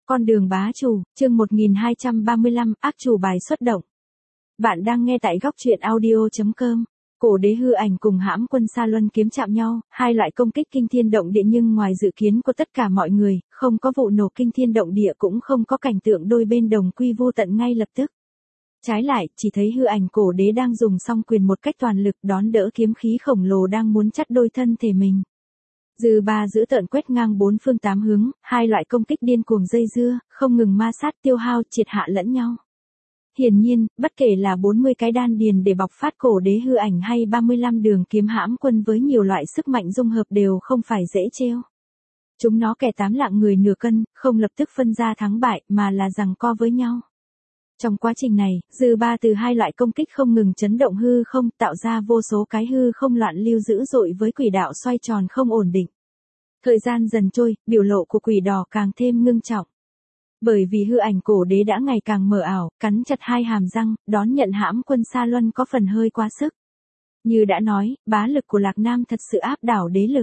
Con đường bá chủ, chương 1235, ác chủ bài xuất động. Bạn đang nghe tại góc truyện audio.com. Cổ đế hư ảnh cùng hãm quân Sa Luân kiếm chạm nhau, hai loại công kích kinh thiên động địa nhưng ngoài dự kiến của tất cả mọi người, không có vụ nổ kinh thiên động địa cũng không có cảnh tượng đôi bên đồng quy vô tận ngay lập tức. Trái lại, chỉ thấy hư ảnh cổ đế đang dùng song quyền một cách toàn lực đón đỡ kiếm khí khổng lồ đang muốn chắt đôi thân thể mình. Dư ba giữ tợn quét ngang bốn phương tám hướng, hai loại công kích điên cuồng dây dưa, không ngừng ma sát tiêu hao triệt hạ lẫn nhau. Hiển nhiên, bất kể là 40 cái đan điền để bộc phát cổ đế hư ảnh hay 35 đường kiếm hãm quân với nhiều loại sức mạnh dung hợp đều không phải dễ trêu. Chúng nó kẻ tám lạng người nửa cân, không lập tức phân ra thắng bại mà là giằng co với nhau. Trong quá trình này, dư ba từ hai loại công kích không ngừng chấn động hư không, tạo ra vô số cái hư không loạn lưu dữ dội với quỷ đạo xoay tròn không ổn định. Thời gian dần trôi, biểu lộ của quỷ đỏ càng thêm ngưng trọng. Bởi vì hư ảnh cổ đế đã ngày càng mờ ảo, cắn chặt hai hàm răng, đón nhận hãm quân Sa Luân có phần hơi quá sức. Như đã nói, bá lực của Lạc Nam thật sự áp đảo đế lực.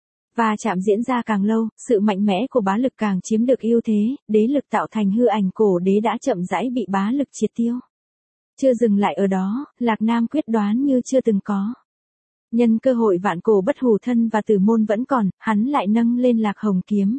Và chạm diễn ra càng lâu, sự mạnh mẽ của bá lực càng chiếm được ưu thế, đế lực tạo thành hư ảnh cổ đế đã chậm rãi bị bá lực triệt tiêu. Chưa dừng lại ở đó, Lạc Nam quyết đoán như chưa từng có. Nhân cơ hội vạn cổ bất hủ thân và tử môn vẫn còn, hắn lại nâng lên Lạc Hồng kiếm.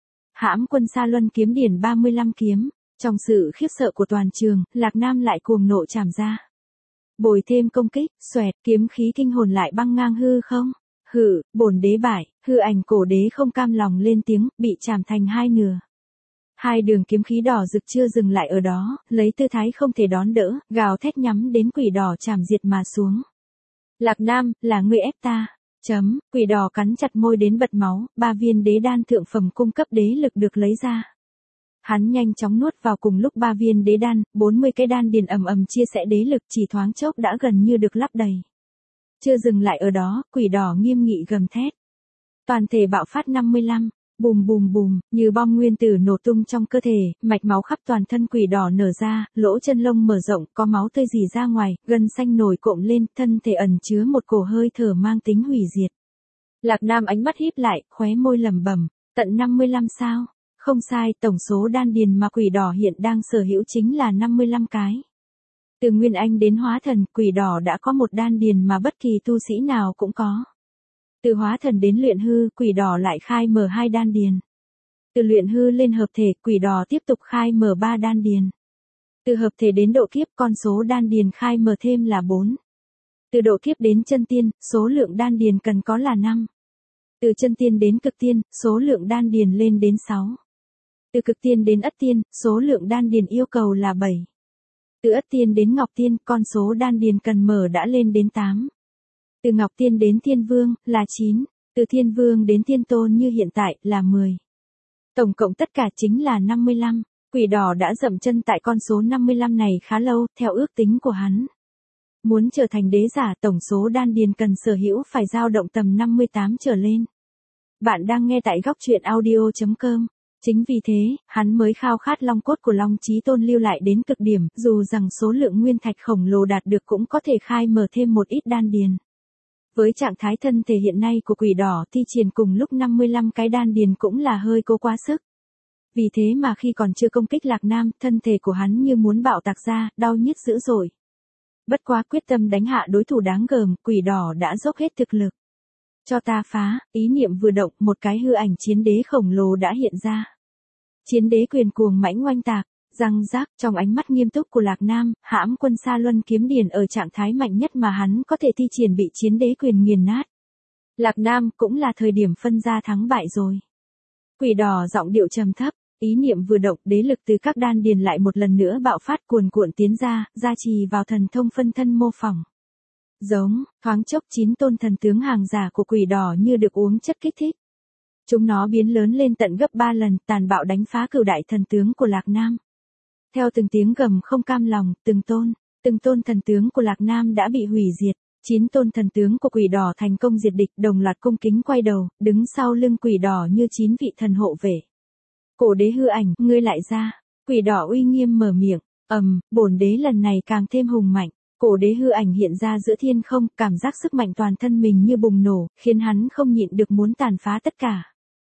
Hãm quân Sa Luân kiếm điển 35 kiếm, trong sự khiếp sợ của toàn trường, Lạc Nam lại cuồng nộ chạm ra. Bồi thêm công kích, xoẹt, kiếm khí kinh hồn lại băng ngang hư không. Hừ, bổn đế bại, hư ảnh cổ đế không cam lòng lên tiếng, bị chạm thành hai nửa. Hai đường kiếm khí đỏ rực chưa dừng lại ở đó, lấy tư thái không thể đón đỡ, gào thét nhắm đến quỷ đỏ chạm diệt mà xuống. Lạc Nam, là ngươi ép ta. Quỷ đỏ cắn chặt môi đến bật máu, 3 viên đế đan thượng phẩm cung cấp đế lực được lấy ra. Hắn nhanh chóng nuốt vào cùng lúc 3 viên đế đan, 40 cái đan điền ầm ầm chia sẻ đế lực chỉ thoáng chốc đã gần như được lắp đầy. Chưa dừng lại ở đó, quỷ đỏ nghiêm nghị gầm thét. Toàn thể bạo phát 55, bùm bùm bùm, như bom nguyên tử nổ tung trong cơ thể, mạch máu khắp toàn thân quỷ đỏ nở ra, lỗ chân lông mở rộng, có máu tươi rỉ ra ngoài, gân xanh nổi cộm lên, thân thể ẩn chứa một cổ hơi thở mang tính hủy diệt. Lạc Nam ánh mắt híp lại, khóe môi lẩm bẩm, tận 55 sao? Không sai, tổng số đan điền mà quỷ đỏ hiện đang sở hữu chính là 55 cái. Từ Nguyên Anh đến Hóa Thần, quỷ đỏ đã có một đan điền mà bất kỳ tu sĩ nào cũng có. Từ Hóa Thần đến Luyện Hư, quỷ đỏ lại khai mở 2 đan điền. Từ Luyện Hư lên Hợp Thể, quỷ đỏ tiếp tục khai mở 3 đan điền. Từ Hợp Thể đến Độ Kiếp, con số đan điền khai mở thêm là 4. Từ Độ Kiếp đến Chân Tiên, số lượng đan điền cần có là 5. Từ Chân Tiên đến Cực Tiên, số lượng đan điền lên đến 6. Từ Cực Tiên đến Ất Tiên, số lượng đan điền yêu cầu là 7. Từ Ất Tiên đến Ngọc Tiên, con số đan điền cần mở đã lên đến 8. Từ Ngọc Tiên đến Thiên Vương, là 9. Từ Thiên Vương đến Thiên Tôn như hiện tại, là 10. Tổng cộng tất cả chính là 55. Quỷ đỏ đã dậm chân tại con số 55 này khá lâu, theo ước tính của hắn. Muốn trở thành đế giả tổng số đan điền cần sở hữu phải dao động tầm 58 trở lên. Bạn đang nghe tại góc truyện audio.com. Chính vì thế, hắn mới khao khát long cốt của Long Chí Tôn lưu lại đến cực điểm, dù rằng số lượng nguyên thạch khổng lồ đạt được cũng có thể khai mở thêm một ít đan điền. Với trạng thái thân thể hiện nay của quỷ đỏ thi triển cùng lúc 55 cái đan điền cũng là hơi cố quá sức. Vì thế mà khi còn chưa công kích Lạc Nam, thân thể của hắn như muốn bạo tạc ra, đau nhức dữ dội. Bất quá quyết tâm đánh hạ đối thủ đáng gờm, quỷ đỏ đã dốc hết thực lực. Cho ta phá, ý niệm vừa động, một cái hư ảnh chiến đế khổng lồ đã hiện ra. Chiến đế quyền cuồng mãnh oanh tạc, răng rác, trong ánh mắt nghiêm túc của Lạc Nam, hãm quân Sa Luân kiếm điển ở trạng thái mạnh nhất mà hắn có thể thi triển bị chiến đế quyền nghiền nát. Lạc Nam, cũng là thời điểm phân ra thắng bại rồi. Quỷ đỏ giọng điệu trầm thấp, ý niệm vừa động, đế lực từ các đan điền lại một lần nữa bạo phát cuồn cuộn tiến ra, gia trì vào thần thông phân thân mô phỏng. Giống, thoáng chốc 9 tôn thần tướng hàng giả của quỷ đỏ như được uống chất kích thích. Chúng nó biến lớn lên tận gấp 3 lần, tàn bạo đánh phá cửu đại thần tướng của Lạc Nam. Theo từng tiếng gầm không cam lòng, từng tôn thần tướng của Lạc Nam đã bị hủy diệt. 9 tôn thần tướng của quỷ đỏ thành công diệt địch, đồng loạt cung kính quay đầu, đứng sau lưng quỷ đỏ như 9 vị thần hộ vệ. Cổ đế hư ảnh, ngươi lại ra. Quỷ đỏ uy nghiêm mở miệng, bổn đế lần này càng thêm hùng mạnh. Cổ đế hư ảnh hiện ra giữa thiên không, cảm giác sức mạnh toàn thân mình như bùng nổ, khiến hắn không nhịn được muốn tàn phá tất cả.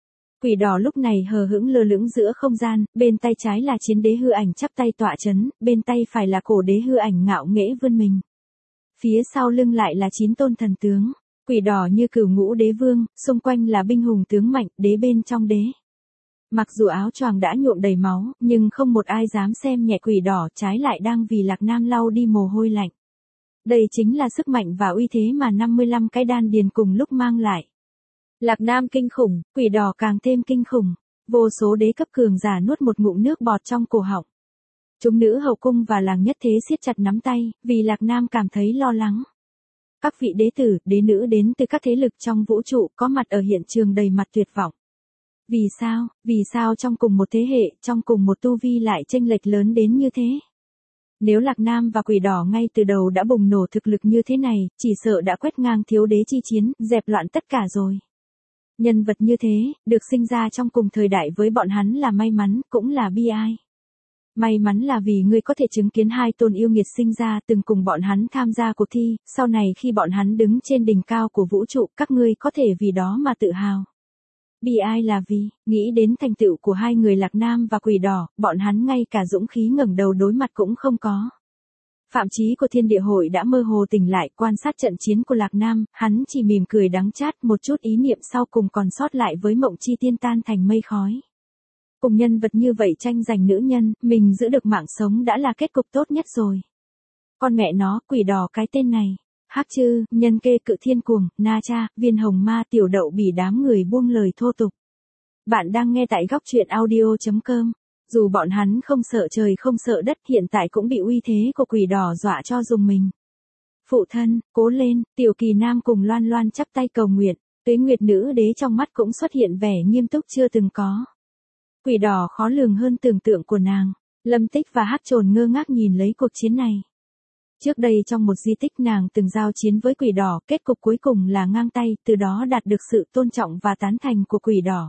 Quỷ đỏ lúc này hờ hững lơ lửng giữa không gian, bên tay trái là chiến đế hư ảnh chắp tay tọa chấn, bên tay phải là cổ đế hư ảnh ngạo nghễ vươn mình. Phía sau lưng lại là 9 tôn thần tướng. Quỷ đỏ như cửu ngũ đế vương, xung quanh là binh hùng tướng mạnh, đế bên trong đế. Mặc dù áo choàng đã nhuộm đầy máu, nhưng không một ai dám xem nhẹ quỷ đỏ, trái lại đang vì Lạc Nam lau đi mồ hôi lạnh. Đây chính là sức mạnh và uy thế mà 55 cái đan điền cùng lúc mang lại. Lạc Nam kinh khủng, quỷ đỏ càng thêm kinh khủng. Vô số đế cấp cường giả nuốt một ngụm nước bọt trong cổ họng. Chúng nữ hậu cung và làng nhất thế siết chặt nắm tay, vì Lạc Nam cảm thấy lo lắng. Các vị đế tử, đế nữ đến từ các thế lực trong vũ trụ có mặt ở hiện trường đầy mặt tuyệt vọng. Vì sao? Vì sao trong cùng một thế hệ, trong cùng một tu vi lại chênh lệch lớn đến như thế? Nếu Lạc Nam và quỷ đỏ ngay từ đầu đã bùng nổ thực lực như thế này, chỉ sợ đã quét ngang thiếu đế chi chiến, dẹp loạn tất cả rồi. Nhân vật như thế, được sinh ra trong cùng thời đại với bọn hắn là may mắn, cũng là bi ai. May mắn là vì ngươi có thể chứng kiến hai tôn yêu nghiệt sinh ra từng cùng bọn hắn tham gia cuộc thi, sau này khi bọn hắn đứng trên đỉnh cao của vũ trụ, các ngươi có thể vì đó mà tự hào. Bi ai là vì, nghĩ đến thành tựu của hai người Lạc Nam và quỷ đỏ, bọn hắn ngay cả dũng khí ngẩng đầu đối mặt cũng không có. Phạm Chí của Thiên Địa Hội đã mơ hồ tỉnh lại quan sát trận chiến của Lạc Nam, hắn chỉ mỉm cười đắng chát, một chút ý niệm sau cùng còn sót lại với Mộng Chi Tiên tan thành mây khói. Cùng nhân vật như vậy tranh giành nữ nhân, mình giữ được mạng sống đã là kết cục tốt nhất rồi. Con mẹ nó, quỷ đỏ cái tên này. Hắc Chư, Nhân Kê, Cự Thiên Cuồng, Na Cha, Viên Hồng Ma, Tiểu Đậu Bỉ, đám người buông lời thô tục. Bạn đang nghe tại góc truyện audio.com. Dù bọn hắn không sợ trời không sợ đất, hiện tại cũng bị uy thế của quỷ đỏ dọa cho dùng mình. Phụ thân, cố lên, Tiểu Kỳ Nam cùng Loan Loan chắp tay cầu nguyện, Tuế Nguyệt nữ đế trong mắt cũng xuất hiện vẻ nghiêm túc chưa từng có. Quỷ đỏ khó lường hơn tưởng tượng của nàng. Lâm Tích và Hắc Trồn ngơ ngác nhìn lấy cuộc chiến này. Trước đây trong một di tích nàng từng giao chiến với quỷ đỏ, kết cục cuối cùng là ngang tay, từ đó đạt được sự tôn trọng và tán thành của quỷ đỏ.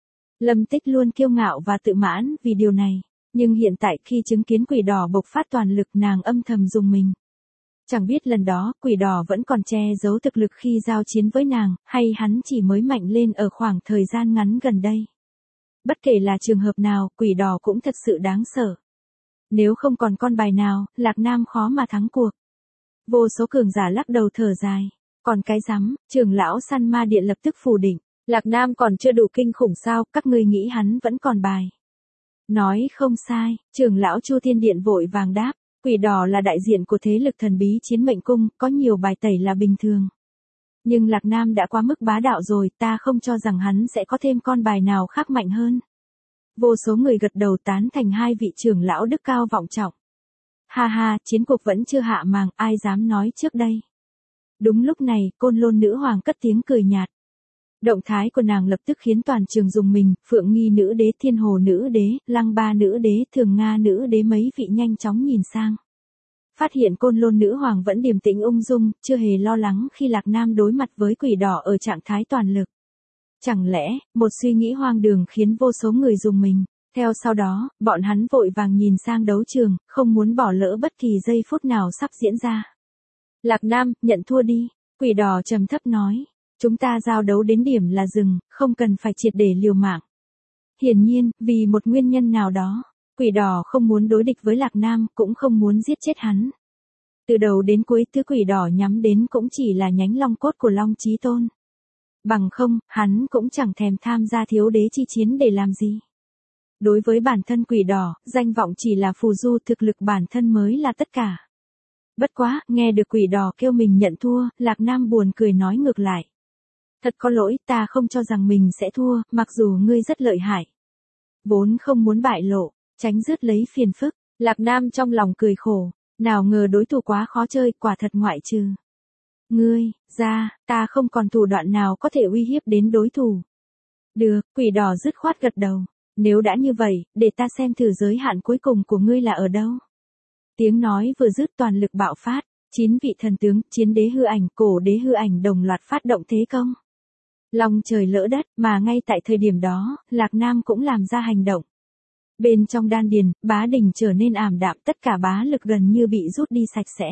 Lâm Tích luôn kiêu ngạo và tự mãn vì điều này, nhưng hiện tại khi chứng kiến quỷ đỏ bộc phát toàn lực nàng âm thầm rùng mình. Chẳng biết lần đó quỷ đỏ vẫn còn che giấu thực lực khi giao chiến với nàng, hay hắn chỉ mới mạnh lên ở khoảng thời gian ngắn gần đây. Bất kể là trường hợp nào, quỷ đỏ cũng thật sự đáng sợ. Nếu không còn con bài nào, Lạc Nam khó mà thắng cuộc. Vô số cường giả lắc đầu thở dài. Còn cái rắm, trưởng lão Săn Ma Điện lập tức phủ định. Lạc Nam còn chưa đủ kinh khủng sao, các ngươi nghĩ hắn vẫn còn bài. Nói không sai, trưởng lão Chu Thiên Điện vội vàng đáp. Quỷ đỏ là đại diện của thế lực thần bí Chiến Mệnh Cung, có nhiều bài tẩy là bình thường. Nhưng Lạc Nam đã quá mức bá đạo rồi, ta không cho rằng hắn sẽ có thêm con bài nào khác mạnh hơn. Vô số người gật đầu tán thành hai vị trưởng lão đức cao vọng trọng. Ha ha, chiến cuộc vẫn chưa hạ màng, ai dám nói trước đây. Đúng lúc này, Côn Lôn nữ hoàng cất tiếng cười nhạt. Động thái của nàng lập tức khiến toàn trường rùng mình, Phượng Nghi nữ đế, Thiên Hồ nữ đế, Lăng Ba nữ đế, Thường Nga nữ đế mấy vị nhanh chóng nhìn sang. Phát hiện Côn Lôn nữ hoàng vẫn điềm tĩnh ung dung, chưa hề lo lắng khi Lạc Nam đối mặt với quỷ đỏ ở trạng thái toàn lực. Chẳng lẽ, một suy nghĩ hoang đường khiến vô số người rùng mình. Theo sau đó, bọn hắn vội vàng nhìn sang đấu trường, không muốn bỏ lỡ bất kỳ giây phút nào sắp diễn ra. Lạc Nam, nhận thua đi, quỷ đỏ trầm thấp nói. Chúng ta giao đấu đến điểm là dừng, không cần phải triệt để liều mạng. Hiển nhiên, vì một nguyên nhân nào đó, quỷ đỏ không muốn đối địch với Lạc Nam, cũng không muốn giết chết hắn. Từ đầu đến cuối thứ quỷ đỏ nhắm đến cũng chỉ là nhánh long cốt của Long Chí Tôn. Bằng không, hắn cũng chẳng thèm tham gia thiếu đế chi chiến để làm gì. Đối với bản thân quỷ đỏ, danh vọng chỉ là phù du, thực lực bản thân mới là tất cả. Bất quá, nghe được quỷ đỏ kêu mình nhận thua, Lạc Nam buồn cười nói ngược lại. Thật có lỗi, ta không cho rằng mình sẽ thua, mặc dù ngươi rất lợi hại. Vốn không muốn bại lộ, tránh rước lấy phiền phức, Lạc Nam trong lòng cười khổ, nào ngờ đối thủ quá khó chơi, quả thật ngoại trừ. Ngươi, ta không còn thủ đoạn nào có thể uy hiếp đến đối thủ. Được, quỷ đỏ dứt khoát gật đầu. Nếu đã như vậy, để ta xem thử giới hạn cuối cùng của ngươi là ở đâu. Tiếng nói vừa dứt toàn lực bạo phát, 9 vị thần tướng, chiến đế hư ảnh, cổ đế hư ảnh đồng loạt phát động thế công. Lòng trời lỡ đất, mà ngay tại thời điểm đó, Lạc Nam cũng làm ra hành động. Bên trong đan điền, bá đỉnh trở nên ảm đạm, tất cả bá lực gần như bị rút đi sạch sẽ.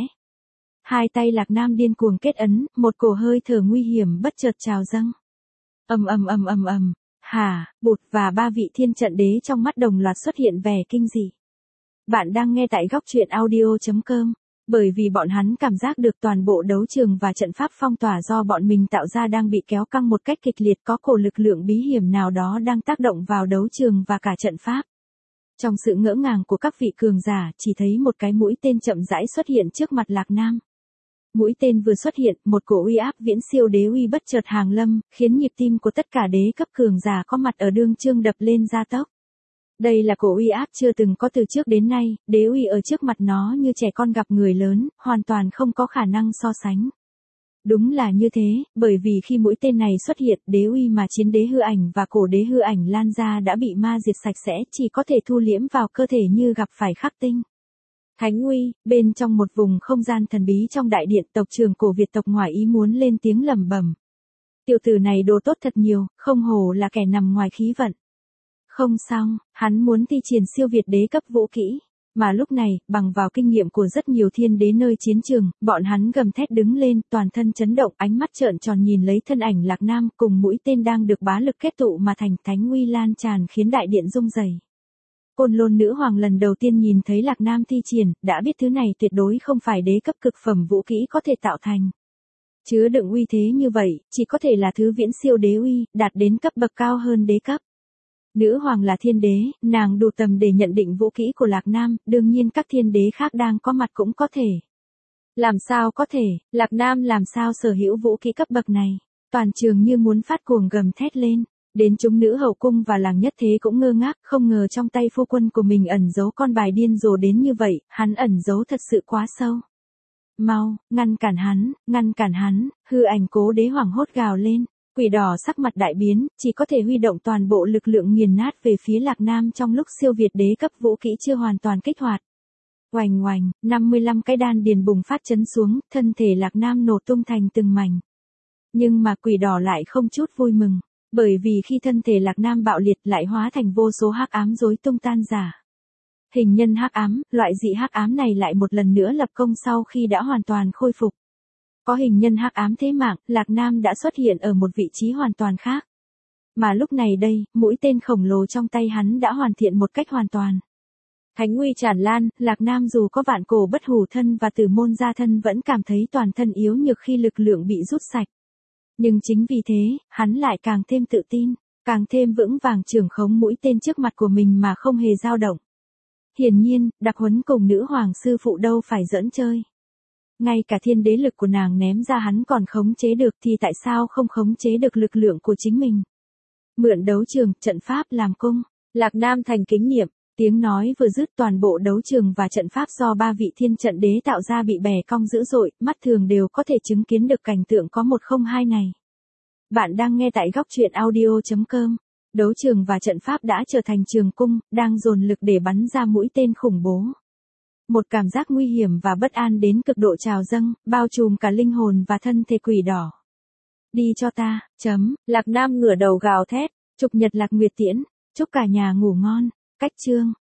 Hai tay Lạc Nam điên cuồng kết ấn, một cổ hơi thở nguy hiểm bất chợt trào dâng. Hà, Bụt và ba vị thiên trận đế trong mắt đồng loạt xuất hiện vẻ kinh dị. Bạn đang nghe tại góc truyện audio.com. Bởi vì bọn hắn cảm giác được toàn bộ đấu trường và trận pháp phong tỏa do bọn mình tạo ra đang bị kéo căng một cách kịch liệt, có cổ lực lượng bí hiểm nào đó đang tác động vào đấu trường và cả trận pháp. Trong sự ngỡ ngàng của các vị cường giả, chỉ thấy một cái mũi tên chậm rãi xuất hiện trước mặt Lạc Nam. Mũi tên vừa xuất hiện, một cổ uy áp viễn siêu đế uy bất chợt hàng lâm, khiến nhịp tim của tất cả đế cấp cường giả có mặt ở đương chương đập lên gia tốc. Đây là cổ uy áp chưa từng có từ trước đến nay, đế uy ở trước mặt nó như trẻ con gặp người lớn, hoàn toàn không có khả năng so sánh. Đúng là như thế, bởi vì khi mũi tên này xuất hiện, đế uy mà chiến đế hư ảnh và cổ đế hư ảnh lan ra đã bị ma diệt sạch sẽ, chỉ có thể thu liễm vào cơ thể như gặp phải khắc tinh. Thánh uy, bên trong một vùng không gian thần bí trong đại điện, tộc trưởng cổ Việt tộc ngoài ý muốn lên tiếng lẩm bẩm. Tiểu tử này đồ tốt thật nhiều, không hổ là kẻ nằm ngoài khí vận. Không xong, hắn muốn thi triển siêu việt đế cấp vũ kỹ. Mà lúc này, bằng vào kinh nghiệm của rất nhiều thiên đế nơi chiến trường, bọn hắn gầm thét đứng lên, toàn thân chấn động, ánh mắt trợn tròn nhìn lấy thân ảnh Lạc Nam cùng mũi tên đang được bá lực kết tụ mà thành, thánh uy lan tràn khiến đại điện rung rẩy. Côn Lôn nữ hoàng lần đầu tiên nhìn thấy Lạc Nam thi triển, đã biết thứ này tuyệt đối không phải đế cấp cực phẩm vũ kỹ có thể tạo thành. Chứa đựng uy thế như vậy, chỉ có thể là thứ viễn siêu đế uy, đạt đến cấp bậc cao hơn đế cấp. Nữ hoàng là thiên đế, nàng đủ tầm để nhận định vũ kỹ của Lạc Nam, đương nhiên các thiên đế khác đang có mặt cũng có thể. Làm sao có thể, Lạc Nam làm sao sở hữu vũ kỹ cấp bậc này? Toàn trường như muốn phát cuồng gầm thét lên. Đến chúng nữ hậu cung và làng nhất thế cũng ngơ ngác, không ngờ trong tay phu quân của mình ẩn giấu con bài điên rồ đến như vậy, hắn ẩn giấu thật sự quá sâu. Mau, ngăn cản hắn, hư ảnh cố đế hoảng hốt gào lên. Quỷ đỏ sắc mặt đại biến, chỉ có thể huy động toàn bộ lực lượng nghiền nát về phía Lạc Nam trong lúc siêu việt đế cấp vũ kỹ chưa hoàn toàn kích hoạt. Oành oành, 55 cái đan điền bùng phát chấn xuống, thân thể Lạc Nam nổ tung thành từng mảnh. Nhưng mà quỷ đỏ lại không chút vui mừng, bởi vì khi thân thể Lạc Nam bạo liệt lại hóa thành vô số hắc ám rối tung tan rã. Hình nhân hắc ám, loại dị hắc ám này lại một lần nữa lập công sau khi đã hoàn toàn khôi phục. Có hình nhân hắc ám thế mạng, Lạc Nam đã xuất hiện ở một vị trí hoàn toàn khác. Mà lúc này đây, mũi tên khổng lồ trong tay hắn đã hoàn thiện một cách hoàn toàn. Thánh uy tràn lan, Lạc Nam dù có vạn cổ bất hủ thân và tử môn gia thân vẫn cảm thấy toàn thân yếu nhược khi lực lượng bị rút sạch. Nhưng chính vì thế, hắn lại càng thêm tự tin, càng thêm vững vàng trưởng khống mũi tên trước mặt của mình mà không hề dao động. Hiển nhiên, đặc huấn cùng nữ hoàng sư phụ đâu phải giỡn chơi. Ngay cả thiên đế lực của nàng ném ra hắn còn khống chế được thì tại sao không khống chế được lực lượng của chính mình. Mượn đấu trường, trận pháp làm cung, Lạc Nam thành kính niệm, tiếng nói vừa dứt toàn bộ đấu trường và trận pháp do ba vị thiên trận đế tạo ra bị bẻ cong dữ dội, mắt thường đều có thể chứng kiến được cảnh tượng có 102 này. Bạn đang nghe tại góc truyện audio.com. Đấu trường và trận pháp đã trở thành trường cung, đang dồn lực để bắn ra mũi tên khủng bố. Một cảm giác nguy hiểm và bất an đến cực độ trào dâng, bao trùm cả linh hồn và thân thể quỷ đỏ. Đi cho ta, Lạc Nam ngửa đầu gào thét, trục nhật lạc nguyệt tiễn, chúc cả nhà ngủ ngon, cách chương.